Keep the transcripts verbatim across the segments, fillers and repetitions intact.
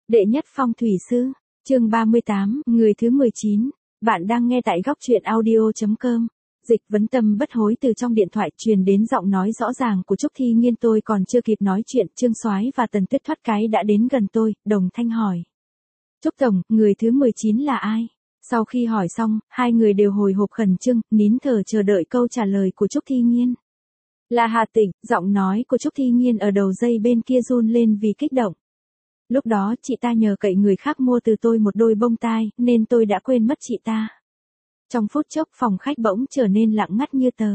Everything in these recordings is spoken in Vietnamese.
Đệ nhất phong thủy sư, chương ba mươi tám, người thứ mười chín. Bạn đang nghe tại góc truyện audio.com. Dịch vấn tâm bất hối từ trong điện thoại truyền đến giọng nói rõ ràng của Trúc Thi Nghiên. Tôi còn chưa kịp nói chuyện, Trương Soái và Tần Tuyết thoát cái đã đến gần tôi, đồng thanh hỏi. Trúc Tổng, người thứ mười chín là ai? Sau khi hỏi xong, hai người đều hồi hộp khẩn trương, nín thở chờ đợi câu trả lời của Trúc Thi Nghiên. Là Hà Tịnh, giọng nói của Trúc Thi Nghiên ở đầu dây bên kia run lên vì kích động. Lúc đó chị ta nhờ cậy người khác mua từ tôi một đôi bông tai, nên tôi đã quên mất chị ta. Trong phút chốc phòng khách bỗng trở nên lặng ngắt như tờ.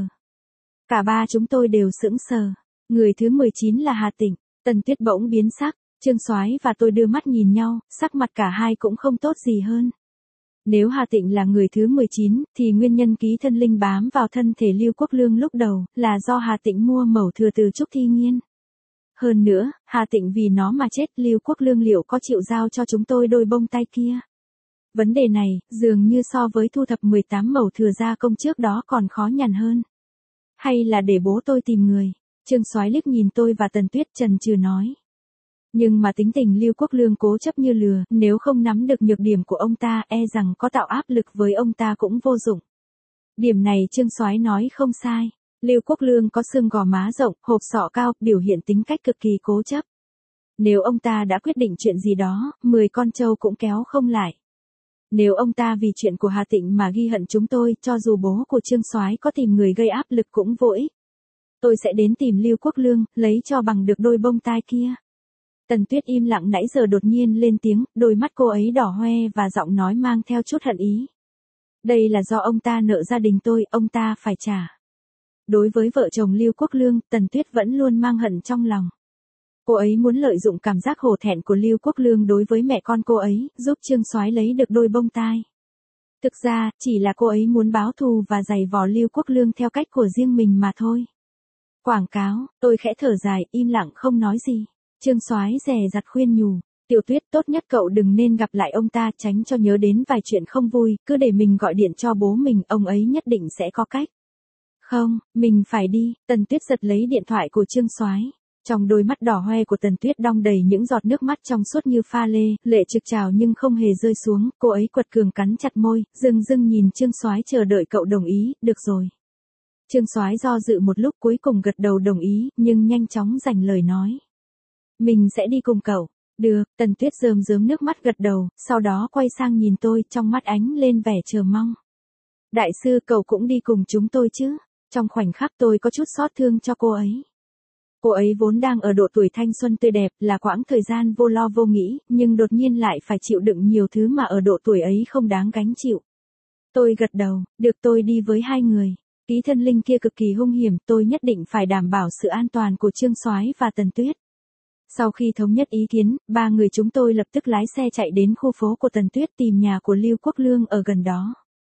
Cả ba chúng tôi đều sững sờ. Người thứ mười chín là Hà Tịnh. Tần Tuyết bỗng biến sắc, Trương Soái và tôi đưa mắt nhìn nhau, sắc mặt cả hai cũng không tốt gì hơn. Nếu Hà Tịnh là người thứ mười chín, thì nguyên nhân ký thân linh bám vào thân thể Lưu Quốc Lương lúc đầu là do Hà Tịnh mua mẩu thừa từ Trúc Thi Nghiên. Hơn nữa, Hà Tịnh vì nó mà chết, Lưu Quốc Lương liệu có chịu giao cho chúng tôi đôi bông tai kia? Vấn đề này, dường như so với thu thập mười tám mẩu thừa gia công trước đó còn khó nhằn hơn. Hay là để bố tôi tìm người? Trương Soái liếc nhìn tôi và Tần Tuyết chần chừ nói. Nhưng mà tính tình Lưu Quốc Lương cố chấp như lừa, nếu không nắm được nhược điểm của ông ta, e rằng có tạo áp lực với ông ta cũng vô dụng. Điểm này Trương Soái nói không sai. Lưu Quốc Lương có xương gò má rộng, hộp sọ cao, biểu hiện tính cách cực kỳ cố chấp. Nếu ông ta đã quyết định chuyện gì đó, mười con trâu cũng kéo không lại. Nếu ông ta vì chuyện của Hà Tịnh mà ghi hận chúng tôi, cho dù bố của Trương Soái có tìm người gây áp lực cũng vô ích. Tôi sẽ đến tìm Lưu Quốc Lương, lấy cho bằng được đôi bông tai kia. Tần Tuyết im lặng nãy giờ đột nhiên lên tiếng, đôi mắt cô ấy đỏ hoe và giọng nói mang theo chút hận ý. Đây là do ông ta nợ gia đình tôi, ông ta phải trả. Đối với vợ chồng Lưu Quốc Lương, Tần Tuyết vẫn luôn mang hận trong lòng. Cô ấy muốn lợi dụng cảm giác hổ thẹn của Lưu Quốc Lương đối với mẹ con cô ấy, giúp Trương Soái lấy được đôi bông tai. Thực ra, chỉ là cô ấy muốn báo thù và giày vò Lưu Quốc Lương theo cách của riêng mình mà thôi. Quảng cáo, tôi khẽ thở dài, im lặng không nói gì. Trương Soái dè dặt khuyên nhủ. Tiểu Tuyết, tốt nhất cậu đừng nên gặp lại ông ta, tránh cho nhớ đến vài chuyện không vui, cứ để mình gọi điện cho bố mình, ông ấy nhất định sẽ có cách. Không, mình phải đi. Tần Tuyết giật lấy điện thoại của Trương Soái. Trong đôi mắt đỏ hoe của Tần Tuyết đong đầy những giọt nước mắt trong suốt như pha lê, lệ trực trào nhưng không hề rơi xuống, cô ấy quật cường cắn chặt môi, dưng dưng nhìn Trương Soái chờ đợi cậu đồng ý, được rồi. Trương Soái do dự một lúc cuối cùng gật đầu đồng ý, nhưng nhanh chóng giành lời nói. Mình sẽ đi cùng cậu. Được, Tần Tuyết rơm rớm nước mắt gật đầu, sau đó quay sang nhìn tôi, trong mắt ánh lên vẻ chờ mong. Đại sư, cậu cũng đi cùng chúng tôi chứ? Trong khoảnh khắc tôi có chút xót thương cho cô ấy. Cô ấy vốn đang ở độ tuổi thanh xuân tươi đẹp, là quãng thời gian vô lo vô nghĩ, nhưng đột nhiên lại phải chịu đựng nhiều thứ mà ở độ tuổi ấy không đáng gánh chịu. Tôi gật đầu, được, tôi đi với hai người. Ký thân linh kia cực kỳ hung hiểm, tôi nhất định phải đảm bảo sự an toàn của Trương Soái và Tần Tuyết. Sau khi thống nhất ý kiến, ba người chúng tôi lập tức lái xe chạy đến khu phố của Tần Tuyết tìm nhà của Lưu Quốc Lương ở gần đó.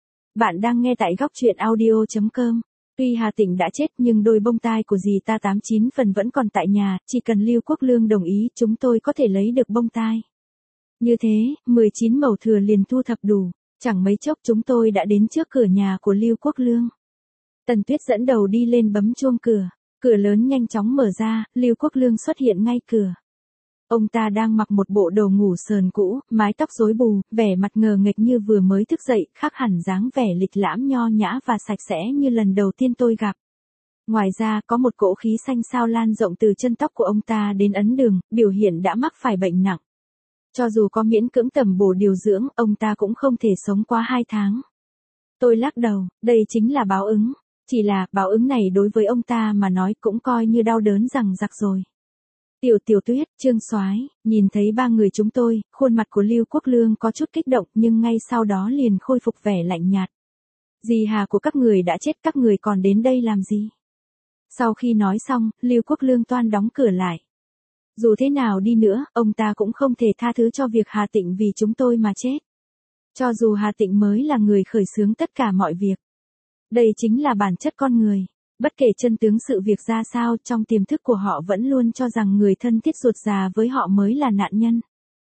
Bạn đang nghe tại góc truyện audio.com. Tuy Hà Tịnh đã chết nhưng đôi bông tai của dì ta tám chín phần vẫn còn tại nhà, chỉ cần Lưu Quốc Lương đồng ý chúng tôi có thể lấy được bông tai. Như thế, mười chín mẩu thừa liền thu thập đủ, chẳng mấy chốc chúng tôi đã đến trước cửa nhà của Lưu Quốc Lương. Tần Tuyết dẫn đầu đi lên bấm chuông cửa, cửa lớn nhanh chóng mở ra, Lưu Quốc Lương xuất hiện ngay cửa. Ông ta đang mặc một bộ đồ ngủ sờn cũ, mái tóc rối bù, vẻ mặt ngờ nghệch như vừa mới thức dậy, khác hẳn dáng vẻ lịch lãm nho nhã và sạch sẽ như lần đầu tiên tôi gặp. Ngoài ra, có một cỗ khí xanh xao lan rộng từ chân tóc của ông ta đến ấn đường, biểu hiện đã mắc phải bệnh nặng. Cho dù có miễn cưỡng tầm bổ điều dưỡng, ông ta cũng không thể sống qua hai tháng. Tôi lắc đầu, đây chính là báo ứng. Chỉ là, báo ứng này đối với ông ta mà nói cũng coi như đau đớn rằng rặc rồi. Tiểu Tiểu Tuyết, Trương Soái, nhìn thấy ba người chúng tôi, khuôn mặt của Lưu Quốc Lương có chút kích động nhưng ngay sau đó liền khôi phục vẻ lạnh nhạt. Dì Hà của các người đã chết, các người còn đến đây làm gì? Sau khi nói xong, Lưu Quốc Lương toan đóng cửa lại. Dù thế nào đi nữa, ông ta cũng không thể tha thứ cho việc Hà Tịnh vì chúng tôi mà chết. Cho dù Hà Tịnh mới là người khởi xướng tất cả mọi việc. Đây chính là bản chất con người. Bất kể chân tướng sự việc ra sao, trong tiềm thức của họ vẫn luôn cho rằng người thân thiết ruột già với họ mới là nạn nhân.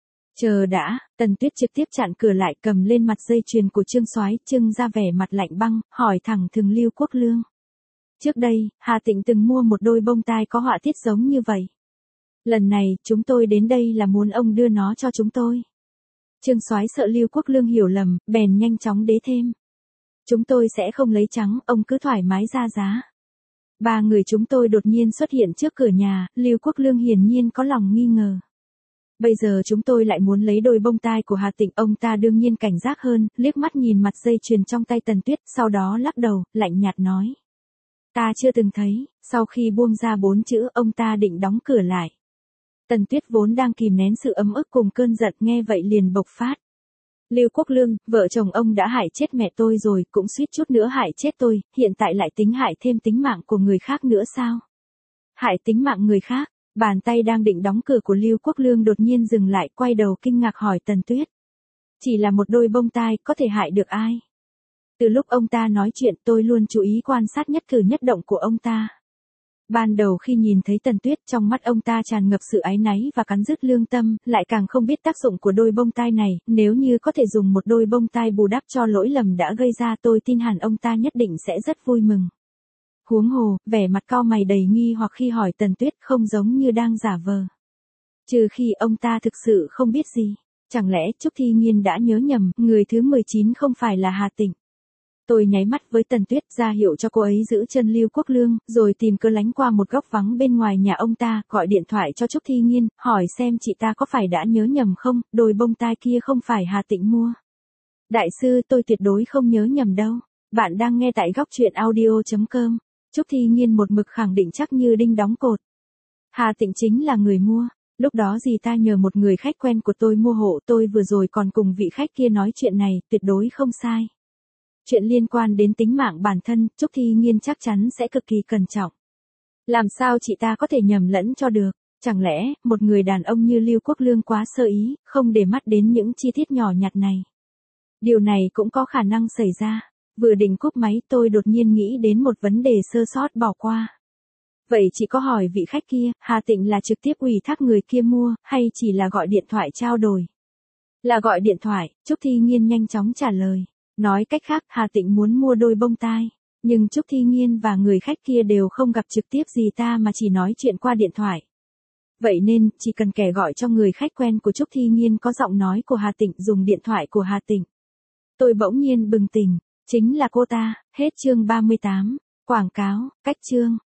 Chờ đã, Tần Tuyết trực tiếp chặn cửa lại, cầm lên mặt dây chuyền của Trương Soái, trưng ra vẻ mặt lạnh băng, hỏi thẳng thừng Lưu Quốc Lương. Trước đây, Hà Tịnh từng mua một đôi bông tai có họa tiết giống như vậy. Lần này, chúng tôi đến đây là muốn ông đưa nó cho chúng tôi. Trương Soái sợ Lưu Quốc Lương hiểu lầm, bèn nhanh chóng đế thêm. Chúng tôi sẽ không lấy trắng, ông cứ thoải mái ra giá. Ba người chúng tôi đột nhiên xuất hiện trước cửa nhà, Lưu Quốc Lương hiển nhiên có lòng nghi ngờ. Bây giờ chúng tôi lại muốn lấy đôi bông tai của Hà Tịnh, ông ta đương nhiên cảnh giác hơn, liếc mắt nhìn mặt dây chuyền trong tay Tần Tuyết, sau đó lắc đầu, lạnh nhạt nói. Ta chưa từng thấy, sau khi buông ra bốn chữ, ông ta định đóng cửa lại. Tần Tuyết vốn đang kìm nén sự ấm ức cùng cơn giận, nghe vậy liền bộc phát. Lưu Quốc Lương, vợ chồng ông đã hại chết mẹ tôi rồi, cũng suýt chút nữa hại chết tôi, hiện tại lại tính hại thêm tính mạng của người khác nữa sao? Hại tính mạng người khác? Bàn tay đang định đóng cửa của Lưu Quốc Lương đột nhiên dừng lại, quay đầu kinh ngạc hỏi Tần Tuyết. Chỉ là một đôi bông tai, có thể hại được ai? Từ lúc ông ta nói chuyện tôi luôn chú ý quan sát nhất cử nhất động của ông ta. Ban đầu khi nhìn thấy Tần Tuyết, trong mắt ông ta tràn ngập sự áy náy và cắn rứt lương tâm, lại càng không biết tác dụng của đôi bông tai này, nếu như có thể dùng một đôi bông tai bù đắp cho lỗi lầm đã gây ra, tôi tin hẳn ông ta nhất định sẽ rất vui mừng. Huống hồ, vẻ mặt cau mày đầy nghi hoặc khi hỏi Tần Tuyết không giống như đang giả vờ. Trừ khi ông ta thực sự không biết gì, chẳng lẽ Trúc Thi Nghiên đã nhớ nhầm, người thứ mười chín không phải là Hà Tịnh. Tôi nháy mắt với Tần Tuyết ra hiệu cho cô ấy giữ chân Lưu Quốc Lương, rồi tìm cớ lánh qua một góc vắng bên ngoài nhà ông ta, gọi điện thoại cho Trúc Thi Nghiên, hỏi xem chị ta có phải đã nhớ nhầm không, đôi bông tai kia không phải Hà Tịnh mua. Đại sư, tôi tuyệt đối không nhớ nhầm đâu. Bạn đang nghe tại góc truyện audio chấm com. Trúc Thi Nghiên một mực khẳng định chắc như đinh đóng cột. Hà Tịnh chính là người mua. Lúc đó dì ta nhờ một người khách quen của tôi mua hộ, tôi vừa rồi còn cùng vị khách kia nói chuyện này, tuyệt đối không sai. Chuyện liên quan đến tính mạng bản thân, Trúc Thi Nghiên chắc chắn sẽ cực kỳ cẩn trọng. Làm sao chị ta có thể nhầm lẫn cho được? Chẳng lẽ, một người đàn ông như Lưu Quốc Lương quá sơ ý, không để mắt đến những chi tiết nhỏ nhặt này? Điều này cũng có khả năng xảy ra. Vừa định cúp máy tôi đột nhiên nghĩ đến một vấn đề sơ sót bỏ qua. Vậy chỉ có hỏi vị khách kia, Hà Tịnh là trực tiếp ủy thác người kia mua, hay chỉ là gọi điện thoại trao đổi? Là gọi điện thoại, Trúc Thi Nghiên nhanh chóng trả lời. Nói cách khác, Hà Tịnh muốn mua đôi bông tai. Nhưng Trúc Thi Nghiên và người khách kia đều không gặp trực tiếp gì ta mà chỉ nói chuyện qua điện thoại. Vậy nên, chỉ cần kẻ gọi cho người khách quen của Trúc Thi Nghiên có giọng nói của Hà Tịnh dùng điện thoại của Hà Tịnh. Tôi bỗng nhiên bừng tỉnh, chính là cô ta, hết chương ba mươi tám. Quảng cáo, cách chương.